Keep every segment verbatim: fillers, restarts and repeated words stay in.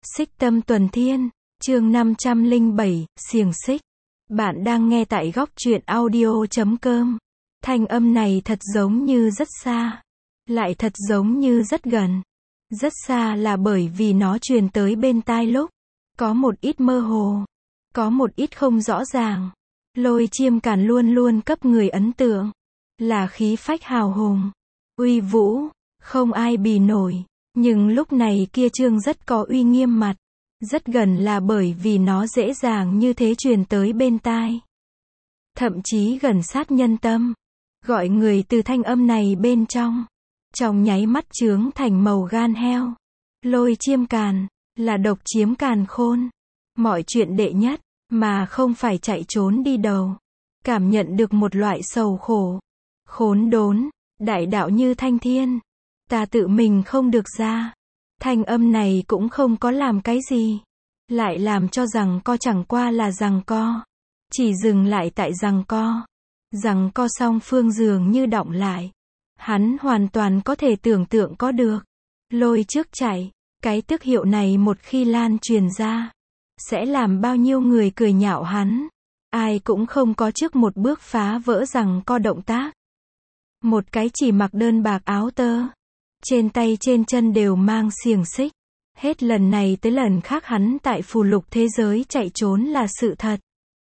Xích Tâm Tuần Thiên, chương năm trăm lẻ bảy, xiềng xích. Bạn đang nghe tại góc truyện audio chấm com. Thanh âm này thật giống như rất xa, lại thật giống như rất gần. Rất xa là bởi vì nó truyền tới bên tai lúc có một ít mơ hồ, có một ít không rõ ràng. Lôi Chiêm Càn luôn luôn cấp người ấn tượng là khí phách hào hùng, uy vũ, không ai bì nổi. Nhưng lúc này kia trương rất có uy nghiêm mặt, rất gần là bởi vì nó dễ dàng như thế truyền tới bên tai. Thậm chí gần sát nhân tâm, gọi người từ thanh âm này bên trong, trong nháy mắt chướng thành màu gan heo. Lôi Chiêm Càn, là độc chiếm càn khôn. Mọi chuyện đệ nhất, mà không phải chạy trốn đi đầu. Cảm nhận được một loại sầu khổ, khốn đốn, đại đạo như thanh thiên. Ta tự mình không được ra. Thanh âm này cũng không có làm cái gì, lại làm cho rằng co chẳng qua là rằng co. Chỉ dừng lại tại rằng co. Rằng co song phương dường như đọng lại. Hắn hoàn toàn có thể tưởng tượng có được. Lôi trước chạy, cái tước hiệu này một khi lan truyền ra, sẽ làm bao nhiêu người cười nhạo hắn. Ai cũng không có trước một bước phá vỡ rằng co động tác. Một cái chỉ mặc đơn bạc áo tơ, trên tay trên chân đều mang xiềng xích. Hết lần này tới lần khác hắn tại phù lục thế giới chạy trốn là sự thật.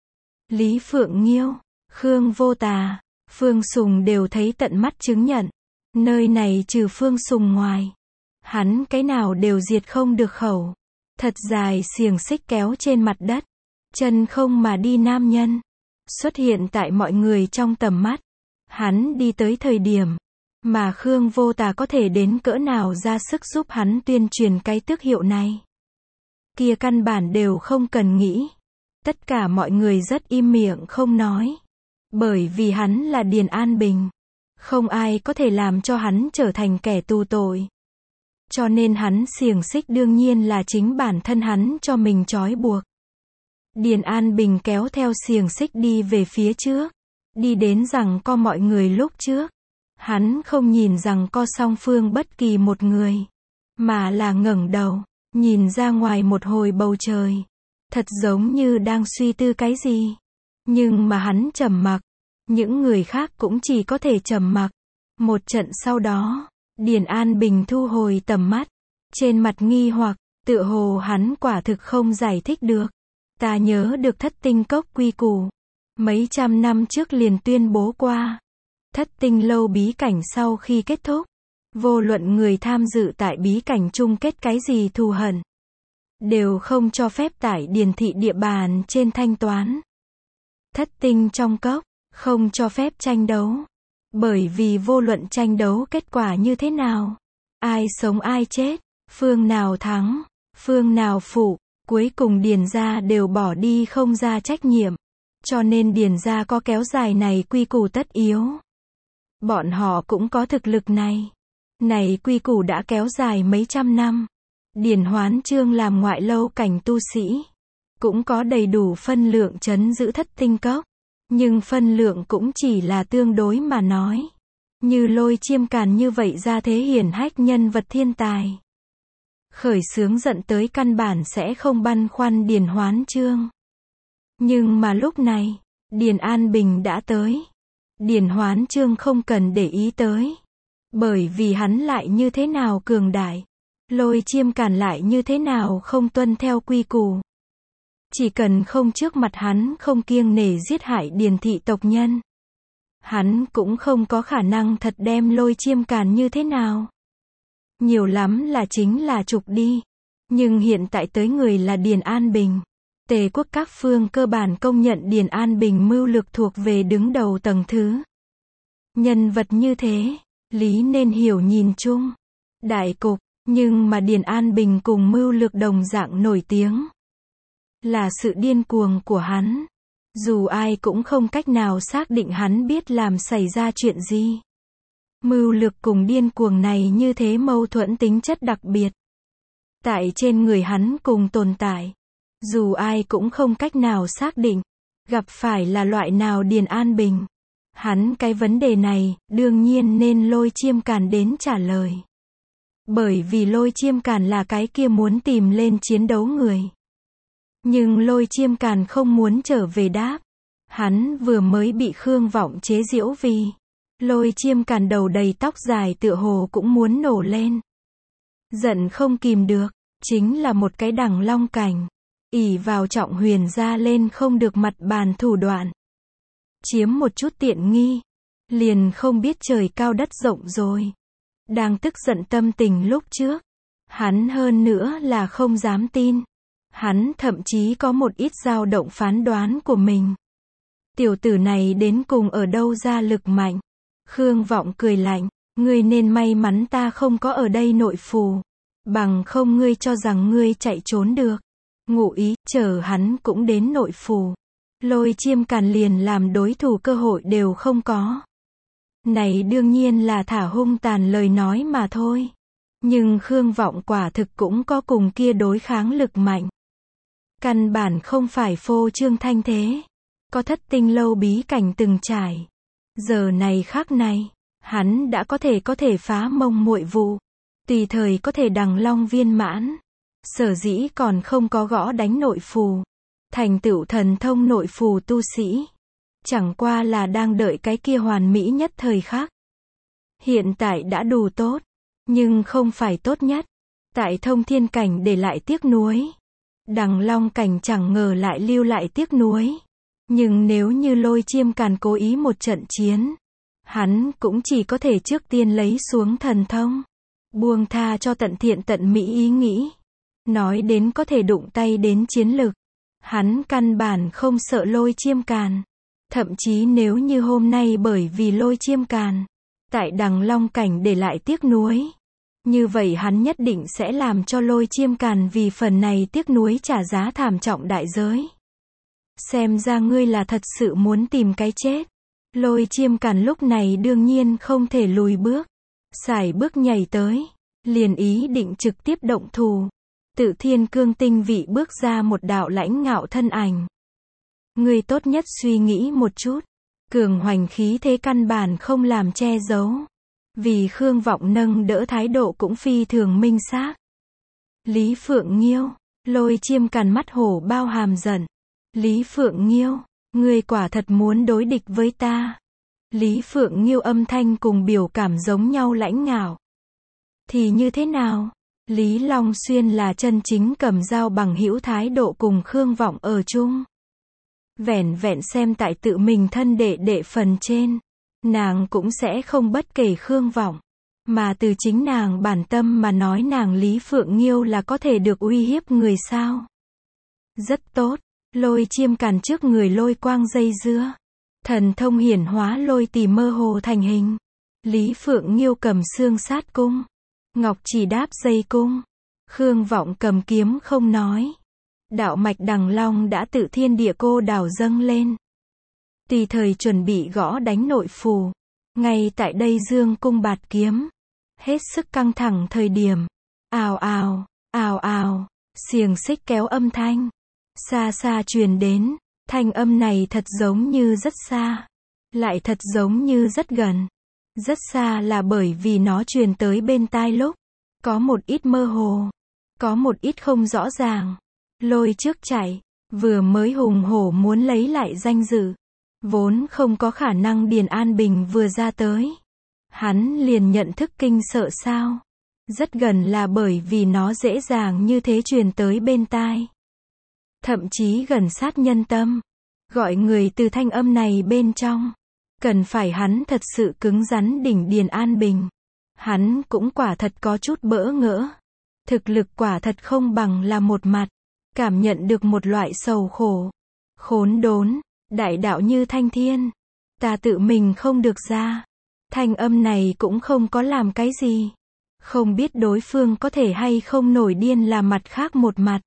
Lý Phượng Nghiêu, Khương Vô Tà, Phương Sùng đều thấy tận mắt chứng nhận. Nơi này trừ Phương Sùng ngoài, hắn cái nào đều diệt không được khẩu. Thật dài xiềng xích kéo trên mặt đất, chân không mà đi nam nhân, xuất hiện tại mọi người trong tầm mắt. Hắn đi tới thời điểm mà Khương Vô Tà có thể đến cỡ nào ra sức giúp hắn tuyên truyền cái tước hiệu này. Kia căn bản đều không cần nghĩ. Tất cả mọi người rất im miệng không nói. Bởi vì hắn là Điền An Bình. Không ai có thể làm cho hắn trở thành kẻ tù tội. Cho nên hắn xiềng xích đương nhiên là chính bản thân hắn cho mình trói buộc. Điền An Bình kéo theo xiềng xích đi về phía trước. Đi đến rằng co mọi người lúc trước. Hắn không nhìn rằng co song phương bất kỳ một người, mà là ngẩng đầu, nhìn ra ngoài một hồi bầu trời. Thật giống như đang suy tư cái gì. Nhưng mà hắn trầm mặc. Những người khác cũng chỉ có thể trầm mặc. Một trận sau đó, Điền An Bình thu hồi tầm mắt. Trên mặt nghi hoặc, tựa hồ hắn quả thực không giải thích được. Ta nhớ được thất tinh cốc quy củ. Mấy trăm năm trước liền tuyên bố qua. Thất tinh lâu bí cảnh sau khi kết thúc, vô luận người tham dự tại bí cảnh chung kết cái gì thù hận, đều không cho phép tại điền thị địa bàn trên thanh toán. Thất tinh trong cốc, không cho phép tranh đấu. Bởi vì vô luận tranh đấu kết quả như thế nào, ai sống ai chết, phương nào thắng, phương nào phụ, cuối cùng điền gia đều bỏ đi không ra trách nhiệm. Cho nên điền gia có kéo dài này quy củ tất yếu. Bọn họ cũng có thực lực này. Này quy củ đã kéo dài mấy trăm năm. Điền Hoán Chương làm ngoại lâu cảnh tu sĩ, cũng có đầy đủ phân lượng trấn giữ thất tinh cốc. Nhưng phân lượng cũng chỉ là tương đối mà nói. Như Lôi Chiêm Càn như vậy ra thế hiển hách nhân vật thiên tài, khởi xướng giận tới căn bản sẽ không băn khoăn Điền Hoán Chương. Nhưng mà lúc này, Điền An Bình đã tới. Điền Hoán Chương không cần để ý tới. Bởi vì hắn lại như thế nào cường đại, Lôi Chiêm Càn lại như thế nào không tuân theo quy củ. Chỉ cần không trước mặt hắn không kiêng nể giết hại điền thị tộc nhân, hắn cũng không có khả năng thật đem Lôi Chiêm Càn như thế nào. Nhiều lắm là chính là trục đi. Nhưng hiện tại tới người là Điền An Bình. Tề quốc các phương cơ bản công nhận Điền An Bình mưu lược thuộc về đứng đầu tầng thứ. Nhân vật như thế, lý nên hiểu nhìn chung đại cục, nhưng mà Điền An Bình cùng mưu lược đồng dạng nổi tiếng. Là sự điên cuồng của hắn. Dù ai cũng không cách nào xác định hắn biết làm xảy ra chuyện gì. Mưu lược cùng điên cuồng này như thế mâu thuẫn tính chất đặc biệt. Tại trên người hắn cùng tồn tại. Dù ai cũng không cách nào xác định, gặp phải là loại nào Điền An Bình. Hắn cái vấn đề này, đương nhiên nên Lôi Chiêm Càn đến trả lời. Bởi vì Lôi Chiêm Càn là cái kia muốn tìm lên chiến đấu người. Nhưng Lôi Chiêm Càn không muốn trở về đáp. Hắn vừa mới bị Khương Vọng chế giễu vì Lôi Chiêm Càn đầu đầy tóc dài tựa hồ cũng muốn nổ lên. Giận không kìm được, chính là một cái đằng long cảnh. Ỷ vào Trọng Huyền ra lên không được mặt bàn thủ đoạn. Chiếm một chút tiện nghi. Liền không biết trời cao đất rộng rồi. Đang tức giận tâm tình lúc trước. Hắn hơn nữa là không dám tin. Hắn thậm chí có một ít dao động phán đoán của mình. Tiểu tử này đến cùng ở đâu ra lực mạnh. Khương Vọng cười lạnh. Ngươi nên may mắn ta không có ở đây nội phù. Bằng không ngươi cho rằng ngươi chạy trốn được. Ngụ ý, chờ hắn cũng đến nội phù. Lôi Chiêm Càn liền làm đối thủ cơ hội đều không có. Này đương nhiên là thả hung tàn lời nói mà thôi. Nhưng Khương Vọng quả thực cũng có cùng kia đối kháng lực mạnh. Căn bản không phải phô trương thanh thế. Có thất tinh lâu bí cảnh từng trải. Giờ này khắc này, hắn đã có thể có thể phá mông muội vụ. Tùy thời có thể đằng long viên mãn. Sở dĩ còn không có gõ đánh nội phù. Thành tựu thần thông nội phù tu sĩ. Chẳng qua là đang đợi cái kia hoàn mỹ nhất thời khắc. Hiện tại đã đủ tốt. Nhưng không phải tốt nhất. Tại thông thiên cảnh để lại tiếc nuối. Đằng long cảnh chẳng ngờ lại lưu lại tiếc nuối. Nhưng nếu như Lôi Chiêm Càn cố ý một trận chiến. Hắn cũng chỉ có thể trước tiên lấy xuống thần thông. Buông tha cho tận thiện tận mỹ ý nghĩ. Nói đến có thể đụng tay đến chiến lực. Hắn căn bản không sợ Lôi Chiêm Càn. Thậm chí nếu như hôm nay bởi vì Lôi Chiêm Càn. Tại đằng long cảnh để lại tiếc nuối. Như vậy hắn nhất định sẽ làm cho Lôi Chiêm Càn vì phần này tiếc nuối trả giá thảm trọng đại giới. Xem ra ngươi là thật sự muốn tìm cái chết. Lôi Chiêm Càn lúc này đương nhiên không thể lùi bước. Sải bước nhảy tới. Liền ý định trực tiếp động thủ. Tự thiên cương tinh vị bước ra một đạo lãnh ngạo thân ảnh. Ngươi tốt nhất suy nghĩ một chút. Cường hoành khí thế căn bản không làm che giấu. Vì Khương Vọng nâng đỡ thái độ cũng phi thường minh xác. Lý Phượng Nghiêu. Lôi Chiêm Càn mắt hổ bao hàm giận. Lý Phượng Nghiêu. Ngươi quả thật muốn đối địch với ta. Lý Phượng Nghiêu âm thanh cùng biểu cảm giống nhau lãnh ngạo. Thì như thế nào? Lý Long Xuyên là chân chính cầm dao bằng hữu thái độ cùng Khương Vọng ở chung. Vẻn vẹn xem tại tự mình thân đệ đệ phần trên. Nàng cũng sẽ không bất kể Khương Vọng. Mà từ chính nàng bản tâm mà nói nàng Lý Phượng Nghiêu là có thể được uy hiếp người sao. Rất tốt. Lôi Chiêm Càn trước người lôi quang dây dưa. Thần thông hiển hóa lôi tỳ mơ hồ thành hình. Lý Phượng Nghiêu cầm xương sát cung. Ngọc chỉ đáp dây cung. Khương Vọng cầm kiếm không nói. Đạo mạch đằng long đã tự thiên địa cô đào dâng lên. Tùy thời chuẩn bị gõ đánh nội phù. Ngay tại đây dương cung bạt kiếm. Hết sức căng thẳng thời điểm. Ào ào, ào ào. Xiềng xích kéo âm thanh. Xa xa truyền đến. Thanh âm này thật giống như rất xa. Lại thật giống như rất gần. Rất xa là bởi vì nó truyền tới bên tai lúc. Có một ít mơ hồ. Có một ít không rõ ràng. Lôi trước chạy. Vừa mới hùng hổ muốn lấy lại danh dự. Vốn không có khả năng Điền An Bình vừa ra tới. Hắn liền nhận thức kinh sợ sao. Rất gần là bởi vì nó dễ dàng như thế truyền tới bên tai. Thậm chí gần sát nhân tâm. Gọi người từ thanh âm này bên trong. Cần phải hắn thật sự cứng rắn đỉnh Điền An Bình. Hắn cũng quả thật có chút bỡ ngỡ. Thực lực quả thật không bằng là một mặt. Cảm nhận được một loại sầu khổ. Khốn đốn. Đại đạo như thanh thiên. Ta tự mình không được ra. Thanh âm này cũng không có làm cái gì. Không biết đối phương có thể hay không nổi điên là mặt khác một mặt.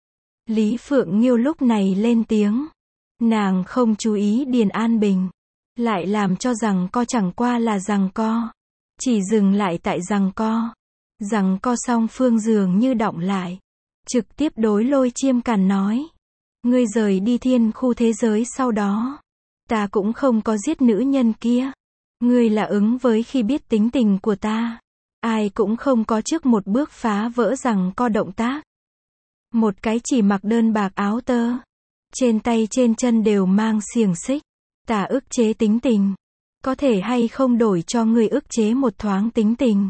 Lý Phượng Nghiêu lúc này lên tiếng. Nàng không chú ý Điền An Bình. Lại làm cho rằng co chẳng qua là giằng co. Chỉ dừng lại tại giằng co. Giằng co song phương dường như động lại. Trực tiếp đối Lôi Chiêm Càn nói. Ngươi rời đi thiên khu thế giới sau đó. Ta cũng không có giết nữ nhân kia. Ngươi là ứng với khi biết tính tình của ta. Ai cũng không có trước một bước phá vỡ rằng co động tác. Một cái chỉ mặc đơn bạc áo tơ. Trên tay trên chân đều mang xiềng xích. Ta ức chế tính tình. Có thể hay không đổi cho người ức chế một thoáng tính tình.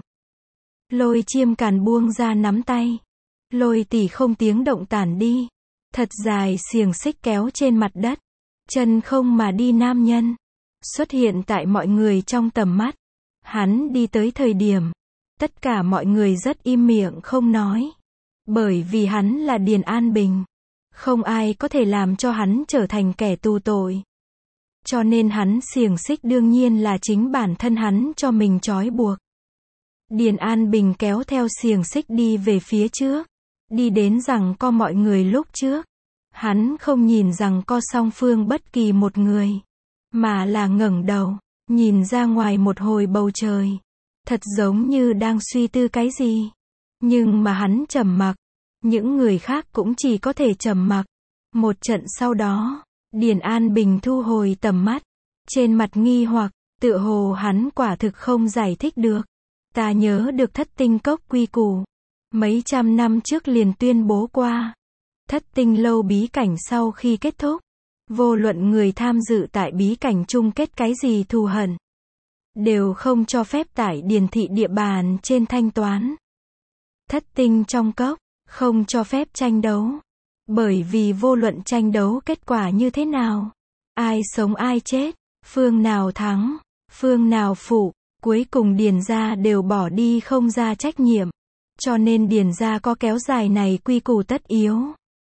Lôi Chiêm Càn buông ra nắm tay. Lôi tỷ không tiếng động tản đi. Thật dài xiềng xích kéo trên mặt đất. Chân không mà đi nam nhân. Xuất hiện tại mọi người trong tầm mắt. Hắn đi tới thời điểm. Tất cả mọi người rất im miệng không nói. Bởi vì hắn là Điền An Bình. Không ai có thể làm cho hắn trở thành kẻ tù tội. Cho nên hắn xiềng xích đương nhiên là chính bản thân hắn cho mình trói buộc. Điền An Bình kéo theo xiềng xích đi về phía trước. Đi đến rằng co mọi người lúc trước. Hắn không nhìn rằng co song phương bất kỳ một người. Mà là ngẩng đầu. Nhìn ra ngoài một hồi bầu trời. Thật giống như đang suy tư cái gì. Nhưng mà hắn trầm mặc. Những người khác cũng chỉ có thể trầm mặc. Một trận sau đó, Điền An Bình thu hồi tầm mắt. Trên mặt nghi hoặc, tựa hồ hắn quả thực không giải thích được. Ta nhớ được thất tinh cốc quy củ. Mấy trăm năm trước liền tuyên bố qua. Thất tinh lâu bí cảnh sau khi kết thúc. Vô luận người tham dự tại bí cảnh chung kết cái gì thù hận. Đều không cho phép tại điền thị địa bàn trên thanh toán. Thất tinh trong cốc, không cho phép tranh đấu. Bởi vì vô luận tranh đấu kết quả như thế nào. Ai sống ai chết, phương nào thắng, phương nào phụ, cuối cùng điền gia đều bỏ đi không ra trách nhiệm. Cho nên điền gia có kéo dài này quy củ tất yếu.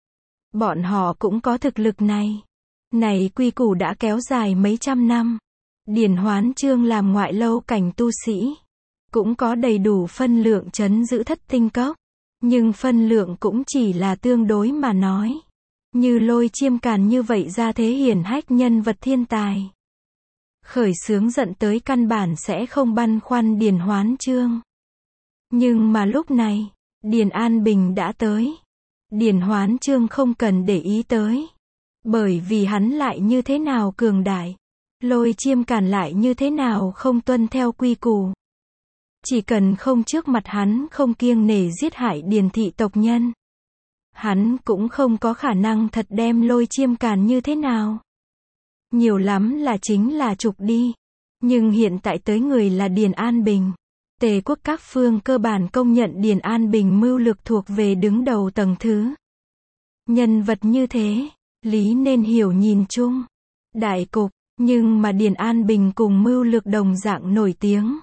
Bọn họ cũng có thực lực này. Này quy củ đã kéo dài mấy trăm năm. Điền Hoán Chương làm ngoại lâu cảnh tu sĩ. Cũng có đầy đủ phân lượng trấn giữ thất tinh cốc. Nhưng phân lượng cũng chỉ là tương đối mà nói. Như Lôi Chiêm Càn như vậy ra thế hiển hách nhân vật thiên tài. Khởi xướng giận tới căn bản sẽ không băn khoăn Điền Hoán Chương. Nhưng mà lúc này, Điền An Bình đã tới. Điền Hoán Chương không cần để ý tới. Bởi vì hắn lại như thế nào cường đại. Lôi Chiêm Càn lại như thế nào không tuân theo quy củ. Chỉ cần không trước mặt hắn không kiêng nể giết hại điền thị tộc nhân. Hắn cũng không có khả năng thật đem Lôi Chiêm Càn như thế nào. Nhiều lắm là chính là trục đi. Nhưng hiện tại tới người là Điền An Bình. Tề quốc các phương cơ bản công nhận Điền An Bình mưu lược thuộc về đứng đầu tầng thứ. Nhân vật như thế, lý nên hiểu nhìn chung. Đại cục, nhưng mà Điền An Bình cùng mưu lược đồng dạng nổi tiếng.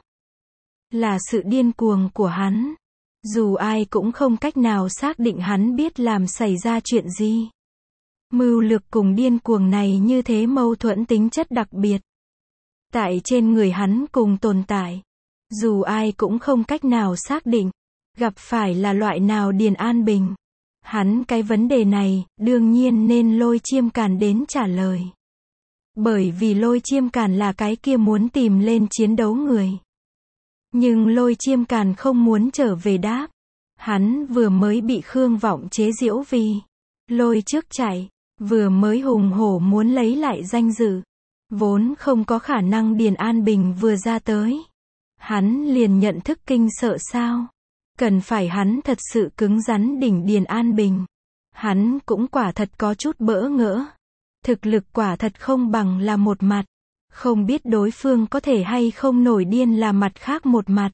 Là sự điên cuồng của hắn. Dù ai cũng không cách nào xác định hắn biết làm xảy ra chuyện gì. Mưu lược cùng điên cuồng này như thế mâu thuẫn tính chất đặc biệt. Tại trên người hắn cùng tồn tại. Dù ai cũng không cách nào xác định. Gặp phải là loại nào Điền An Bình. Hắn cái vấn đề này, đương nhiên nên Lôi Chiêm Càn đến trả lời. Bởi vì Lôi Chiêm Càn là cái kia muốn tìm lên chiến đấu người. Nhưng Lôi Chiêm Càn không muốn trở về đáp. Hắn vừa mới bị Khương Vọng chế giễu vì lôi trước chạy, vừa mới hùng hổ muốn lấy lại danh dự. Vốn không có khả năng Điền An Bình vừa ra tới. Hắn liền nhận thức kinh sợ sao. Cần phải hắn thật sự cứng rắn đỉnh Điền An Bình. Hắn cũng quả thật có chút bỡ ngỡ. Thực lực quả thật không bằng là một mặt. Không biết đối phương có thể hay không nổi điên là mặt khác một mặt.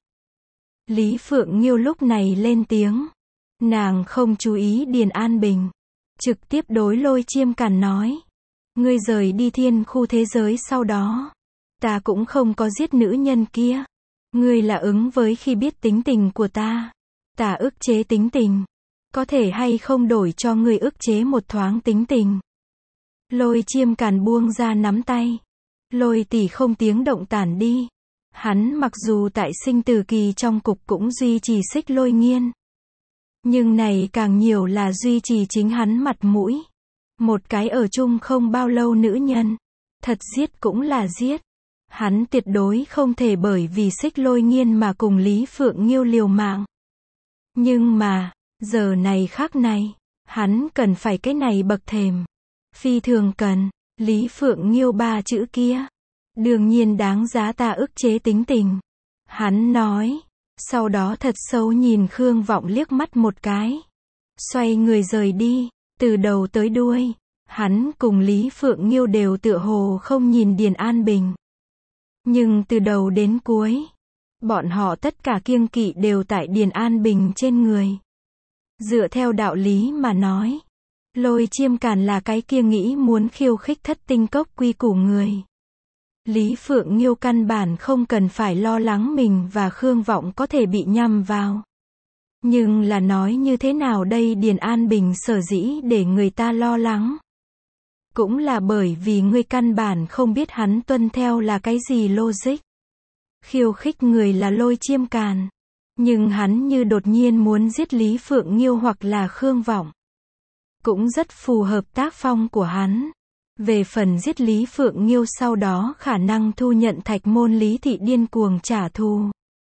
Lý Phượng Nghiêu lúc này lên tiếng. Nàng không chú ý Điền An Bình. Trực tiếp đối Lôi Chiêm Càn nói. Ngươi rời đi thiên khu thế giới sau đó. Ta cũng không có giết nữ nhân kia. Ngươi là ứng với khi biết tính tình của ta. Ta ức chế tính tình. Có thể hay không đổi cho ngươi ức chế một thoáng tính tình. Lôi Chiêm Càn buông ra nắm tay. Lôi tỷ không tiếng động tản đi. Hắn mặc dù tại sinh tử kỳ trong cục cũng duy trì Xích Lôi Nghiên. Nhưng này càng nhiều là duy trì chính hắn mặt mũi. Một cái ở chung không bao lâu nữ nhân. Thật giết cũng là giết. Hắn tuyệt đối không thể bởi vì Xích Lôi Nghiên mà cùng Lý Phượng Nghiêu liều mạng. Nhưng mà, giờ này khác này, hắn cần phải cái này bậc thềm. Phi thường cần, Lý Phượng Nghiêu ba chữ kia. Đương nhiên đáng giá ta ức chế tính tình. Hắn nói, Sau đó thật sâu nhìn Khương Vọng liếc mắt một cái. Xoay người rời đi, từ đầu tới đuôi. Hắn cùng Lý Phượng Nghiêu đều tựa hồ không nhìn Điền An Bình. Nhưng từ đầu đến cuối, bọn họ tất cả kiêng kỵ đều tại Điền An Bình trên người. Dựa theo đạo lý mà nói, Lôi Chiêm Càn là cái kia nghĩ muốn khiêu khích thất tinh cốc quy củ người. Lý Phượng Nghiêu căn bản không cần phải lo lắng mình và Khương Vọng có thể bị nhằm vào. Nhưng là nói như thế nào đây, Điền An Bình sở dĩ để người ta lo lắng. Cũng là bởi vì ngươi căn bản không biết hắn tuân theo là cái gì logic. Khiêu khích người là Lôi Chiêm Càn. Nhưng hắn như đột nhiên muốn giết Lý Phượng Nghiêu hoặc là Khương Vọng. Cũng rất phù hợp tác phong của hắn. Về phần giết Lý Phượng Nghiêu sau đó khả năng thu nhận Thạch Môn Lý Thị điên cuồng trả thù.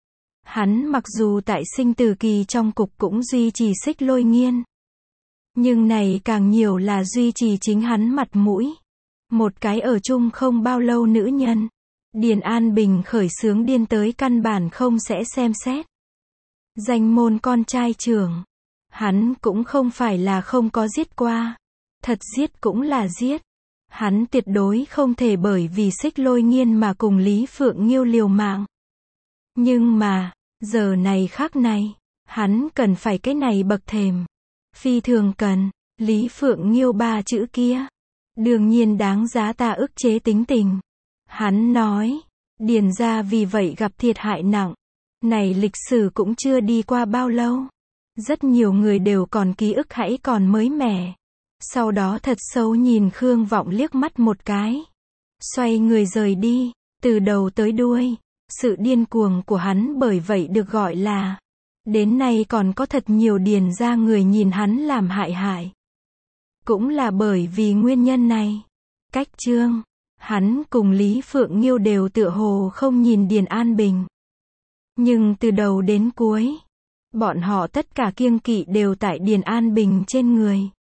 Hắn mặc dù tại sinh tử kỳ trong cục cũng duy trì Xích Lôi Nghiên. Nhưng này càng nhiều là duy trì chính hắn mặt mũi. Một cái ở chung không bao lâu nữ nhân. Điền An Bình khởi xướng điên tới căn bản không sẽ xem xét. Danh môn con trai trưởng. Hắn cũng không phải là không có giết qua. Thật giết cũng là giết. Hắn tuyệt đối không thể bởi vì Xích Lôi Nghiên mà cùng Lý Phượng Nghiêu liều mạng. Nhưng mà, giờ này khác này, hắn cần phải cái này bậc thềm. Phi thường cần, Lý Phượng Nghiêu ba chữ kia. Đương nhiên đáng giá ta ức chế tính tình. Hắn nói, Điền gia vì vậy gặp thiệt hại nặng. Này lịch sử cũng chưa đi qua bao lâu. Rất nhiều người đều còn ký ức hãy còn mới mẻ. Sau đó thật sâu nhìn Khương Vọng liếc mắt một cái. Xoay người rời đi, từ đầu tới đuôi. Sự điên cuồng của hắn bởi vậy được gọi là. Đến nay còn có thật nhiều Điền gia người nhìn hắn làm hại hại. Cũng là bởi vì nguyên nhân này. Cách chương, hắn cùng Lý Phượng Nghiêu đều tựa hồ không nhìn Điền An Bình. Nhưng từ đầu đến cuối, bọn họ tất cả kiêng kỵ đều tại Điền An Bình trên người.